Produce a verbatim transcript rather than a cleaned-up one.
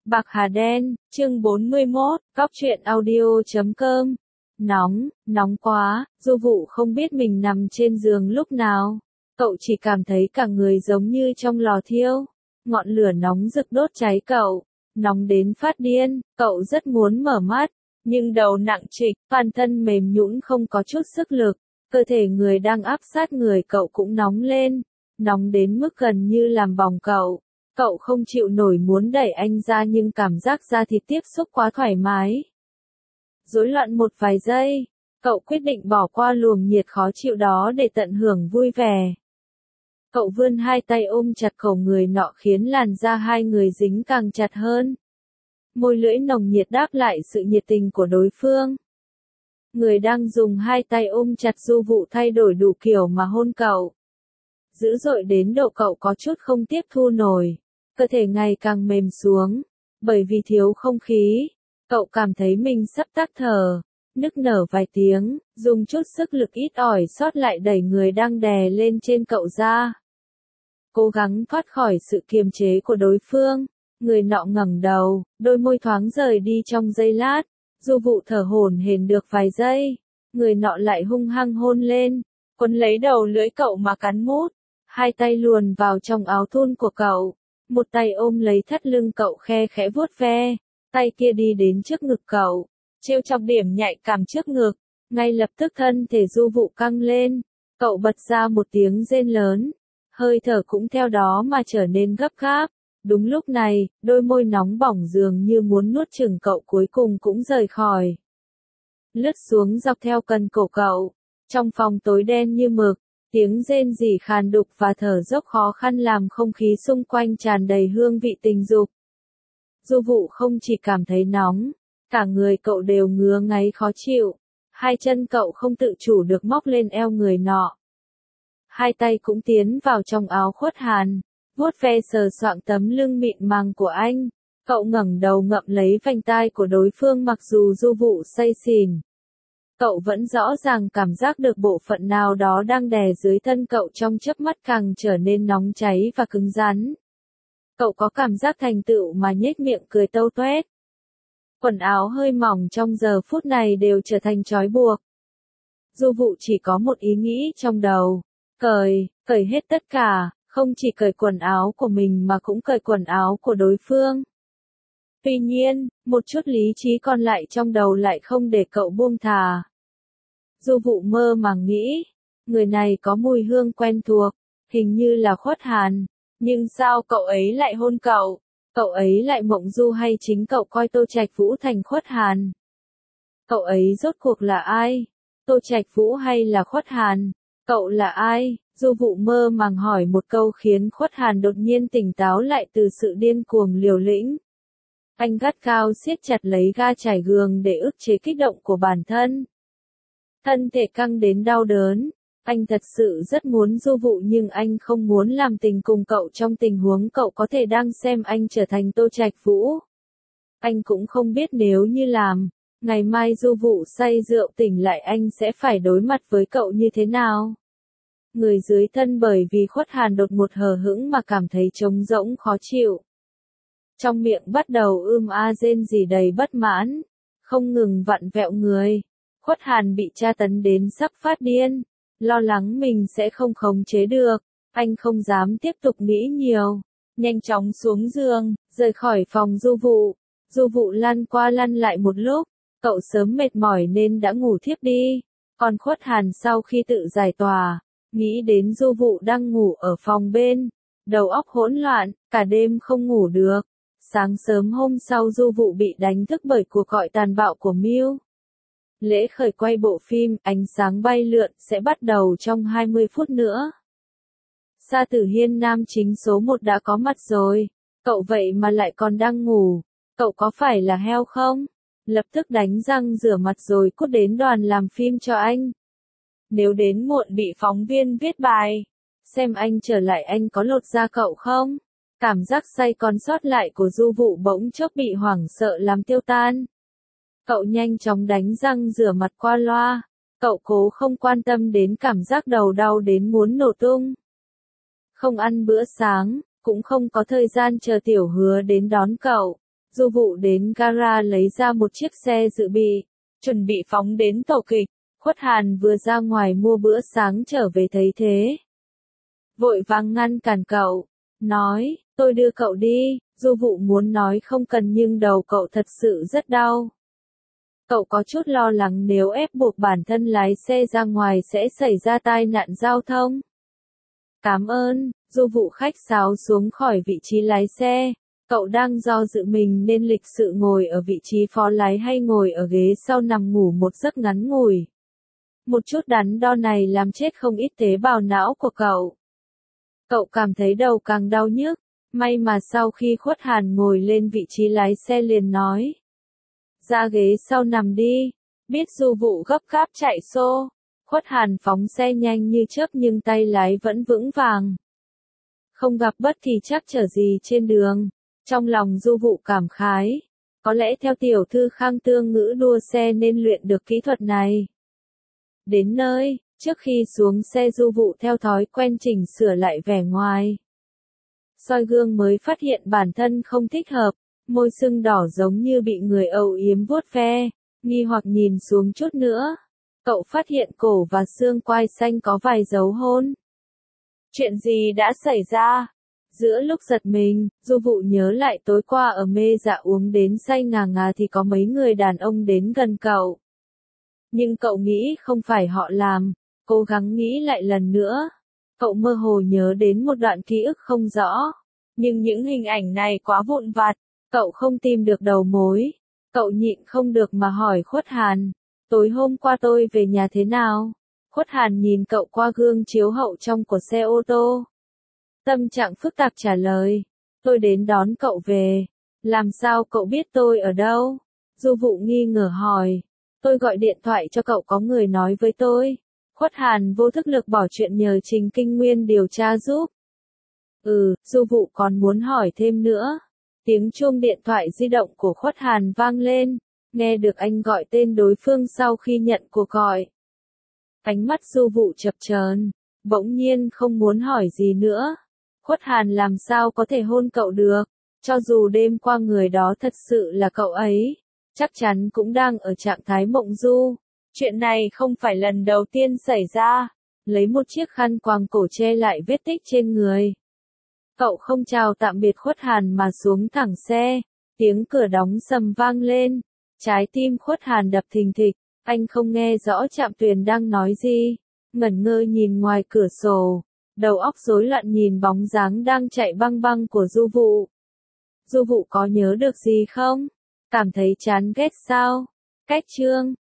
Bạc Hà Đen, chương bốn mươi mốt, góc truyện audio chấm com. Nóng, nóng quá, Du Vụ không biết mình nằm trên giường lúc nào. Cậu chỉ cảm thấy cả người giống như trong lò thiêu. Ngọn lửa nóng rực đốt cháy cậu. Nóng đến phát điên, cậu rất muốn mở mắt. Nhưng đầu nặng trịch, toàn thân mềm nhũn không có chút sức lực. Cơ thể người đang áp sát người cậu cũng nóng lên. Nóng đến mức gần như làm bỏng cậu. Cậu không chịu nổi muốn đẩy anh ra nhưng cảm giác da thịt tiếp xúc quá thoải mái. Rối loạn một vài giây, cậu quyết định bỏ qua luồng nhiệt khó chịu đó để tận hưởng vui vẻ. Cậu vươn hai tay ôm chặt cổ người nọ khiến làn da hai người dính càng chặt hơn. Môi lưỡi nồng nhiệt đáp lại sự nhiệt tình của đối phương. Người đang dùng hai tay ôm chặt Du Vụ thay đổi đủ kiểu mà hôn cậu. Dữ dội đến độ cậu có chút không tiếp thu nổi. Cơ thể ngày càng mềm xuống. Bởi vì thiếu không khí, cậu cảm thấy mình sắp tắc thở. Nức nở vài tiếng, dùng chút sức lực ít ỏi sót lại đẩy người đang đè lên trên cậu ra. Cố gắng thoát khỏi sự kiềm chế của đối phương. Người nọ ngẩng đầu, đôi môi thoáng rời đi trong giây lát. Du Vụ thở hổn hển được vài giây. Người nọ lại hung hăng hôn lên, quấn lấy đầu lưỡi cậu mà cắn mút. Hai tay luồn vào trong áo thun của cậu. Một tay ôm lấy thắt lưng cậu khe khẽ vuốt ve. Tay kia đi đến trước ngực cậu. Trêu chọc điểm nhạy cảm trước ngực. Ngay lập tức thân thể Du Vụ căng lên. Cậu bật ra một tiếng rên lớn. Hơi thở cũng theo đó mà trở nên gấp gáp. Đúng lúc này, đôi môi nóng bỏng dường như muốn nuốt chửng cậu cuối cùng cũng rời khỏi. Lướt xuống dọc theo cần cổ cậu. Trong phòng tối đen như mực. Tiếng rên rỉ khàn đục và thở dốc khó khăn làm không khí xung quanh tràn đầy hương vị tình dục. Du Vụ không chỉ cảm thấy nóng, cả người cậu đều ngứa ngáy khó chịu. Hai chân cậu không tự chủ được móc lên eo người nọ. Hai tay cũng tiến vào trong áo khuất hàn, vuốt ve sờ soạng tấm lưng mịn màng của anh. Cậu ngẩng đầu ngậm lấy vành tai của đối phương mặc dù Du Vụ say xỉn. Cậu vẫn rõ ràng cảm giác được bộ phận nào đó đang đè dưới thân cậu trong chớp mắt càng trở nên nóng cháy và cứng rắn. Cậu có cảm giác thành tựu mà nhếch miệng cười tâu toét. Quần áo hơi mỏng trong giờ phút này đều trở thành trói buộc. Du Vụ chỉ có một ý nghĩ trong đầu. Cởi, cởi hết tất cả, không chỉ cởi quần áo của mình mà cũng cởi quần áo của đối phương. Tuy nhiên, một chút lý trí còn lại trong đầu lại không để cậu buông thà. Du Vụ mơ màng nghĩ, người này có mùi hương quen thuộc, hình như là Khuất Hàn, nhưng sao cậu ấy lại hôn cậu? Cậu ấy lại mộng du hay chính cậu coi Tô Trạch Vũ thành Khuất Hàn? Cậu ấy rốt cuộc là ai? Tô Trạch Vũ hay là Khuất Hàn? Cậu là ai? Du Vụ mơ màng hỏi một câu khiến Khuất Hàn đột nhiên tỉnh táo lại từ sự điên cuồng liều lĩnh. Anh gắt gao siết chặt lấy ga trải giường để ức chế kích động của bản thân. Thân thể căng đến đau đớn. Anh thật sự rất muốn Du Vụ nhưng anh không muốn làm tình cùng cậu trong tình huống cậu có thể đang xem anh trở thành Tô Trạch Vũ. Anh cũng không biết nếu như làm, ngày mai Du Vụ say rượu tỉnh lại anh sẽ phải đối mặt với cậu như thế nào. Người dưới thân bởi vì Khuất Hàn đột ngột hờ hững mà cảm thấy trống rỗng khó chịu. Trong miệng bắt đầu ưm a rên rỉ đầy bất mãn, không ngừng vặn vẹo người. Khuất Hàn bị tra tấn đến sắp phát điên, lo lắng mình sẽ không khống chế được, anh không dám tiếp tục nghĩ nhiều, nhanh chóng xuống giường, rời khỏi phòng Du Vụ. Du Vụ lăn qua lăn lại một lúc, cậu sớm mệt mỏi nên đã ngủ thiếp đi, còn Khuất Hàn sau khi tự giải tỏa, nghĩ đến Du Vụ đang ngủ ở phòng bên, đầu óc hỗn loạn, cả đêm không ngủ được. Sáng sớm hôm sau Du Vụ bị đánh thức bởi cuộc gọi tàn bạo của Miu. Lễ khởi quay bộ phim Ánh sáng bay lượn sẽ bắt đầu trong hai mươi phút nữa. Sa Tử Hiên nam chính số một đã có mặt rồi. Cậu vậy mà lại còn đang ngủ. Cậu có phải là heo không? Lập tức đánh răng rửa mặt rồi cút đến đoàn làm phim cho anh. Nếu đến muộn bị phóng viên viết bài, xem anh trở lại anh có lột da cậu không? Cảm giác say còn sót lại của Du Vụ bỗng chốc bị hoảng sợ làm tiêu tan. Cậu nhanh chóng đánh răng rửa mặt qua loa. Cậu cố không quan tâm đến cảm giác đầu đau đến muốn nổ tung. Không ăn bữa sáng, cũng không có thời gian chờ Tiểu Hứa đến đón cậu. Du Vụ đến gara lấy ra một chiếc xe dự bị, chuẩn bị phóng đến tổ kịch. Khuất Hàn vừa ra ngoài mua bữa sáng trở về thấy thế. Vội vàng ngăn cản cậu, nói, tôi đưa cậu đi. Du Vụ muốn nói không cần nhưng đầu cậu thật sự rất đau. Cậu có chút lo lắng nếu ép buộc bản thân lái xe ra ngoài sẽ xảy ra tai nạn giao thông. Cảm ơn, Du Vụ khách sáo xuống khỏi vị trí lái xe. Cậu đang do dự mình nên lịch sự ngồi ở vị trí phó lái hay ngồi ở ghế sau nằm ngủ một giấc ngắn ngủi. Một chút đắn đo này làm chết không ít tế bào não của cậu. Cậu cảm thấy đầu càng đau nhức. May mà sau khi Khuất Hàn ngồi lên vị trí lái xe liền nói. Ra ghế sau nằm đi. Biết Du Vụ gấp gáp chạy xô. Khuất Hàn phóng xe nhanh như chớp nhưng tay lái vẫn vững vàng. Không gặp bất thì chắc trở gì trên đường. Trong lòng Du Vụ cảm khái. Có lẽ theo tiểu thư Khang Tương Ngữ đua xe nên luyện được kỹ thuật này. Đến nơi, trước khi xuống xe Du Vụ theo thói quen chỉnh sửa lại vẻ ngoài. Soi gương mới phát hiện bản thân không thích hợp, môi sưng đỏ giống như bị người âu yếm vuốt ve, nghi hoặc nhìn xuống chút nữa. Cậu phát hiện cổ và xương quai xanh có vài dấu hôn. Chuyện gì đã xảy ra? Giữa lúc giật mình, Du Vụ nhớ lại tối qua ở mê dạ uống đến say ngà ngà thì có mấy người đàn ông đến gần cậu. Nhưng cậu nghĩ không phải họ làm, cố gắng nghĩ lại lần nữa. Cậu mơ hồ nhớ đến một đoạn ký ức không rõ. Nhưng những hình ảnh này quá vụn vặt, cậu không tìm được đầu mối. Cậu nhịn không được mà hỏi Khuất Hàn, tối hôm qua tôi về nhà thế nào? Khuất Hàn nhìn cậu qua gương chiếu hậu trong của xe ô tô. Tâm trạng phức tạp trả lời, tôi đến đón cậu về. Làm sao cậu biết tôi ở đâu? Du Vụ nghi ngờ hỏi, tôi gọi điện thoại cho cậu có người nói với tôi. Khuất Hàn vô thức lực bỏ chuyện nhờ Trình Kinh Nguyên điều tra giúp. Ừ, Du Vụ còn muốn hỏi thêm nữa. Tiếng chuông điện thoại di động của Khuất Hàn vang lên, nghe được anh gọi tên đối phương sau khi nhận cuộc gọi. Ánh mắt Du Vụ chập chờn, bỗng nhiên không muốn hỏi gì nữa. Khuất Hàn làm sao có thể hôn cậu được, cho dù đêm qua người đó thật sự là cậu ấy, chắc chắn cũng đang ở trạng thái mộng du. Chuyện này không phải lần đầu tiên xảy ra. Lấy một chiếc khăn quàng cổ che lại vết tích trên người. Cậu không chào tạm biệt Khuất Hàn mà xuống thẳng xe. Tiếng cửa đóng sầm vang lên. Trái tim Khuất Hàn đập thình thịch. Anh không nghe rõ Trạm Tuyền đang nói gì. Ngẩn ngơ nhìn ngoài cửa sổ. Đầu óc rối loạn nhìn bóng dáng đang chạy băng băng của Du Vụ. Du Vụ có nhớ được gì không? Cảm thấy chán ghét sao? Cách chương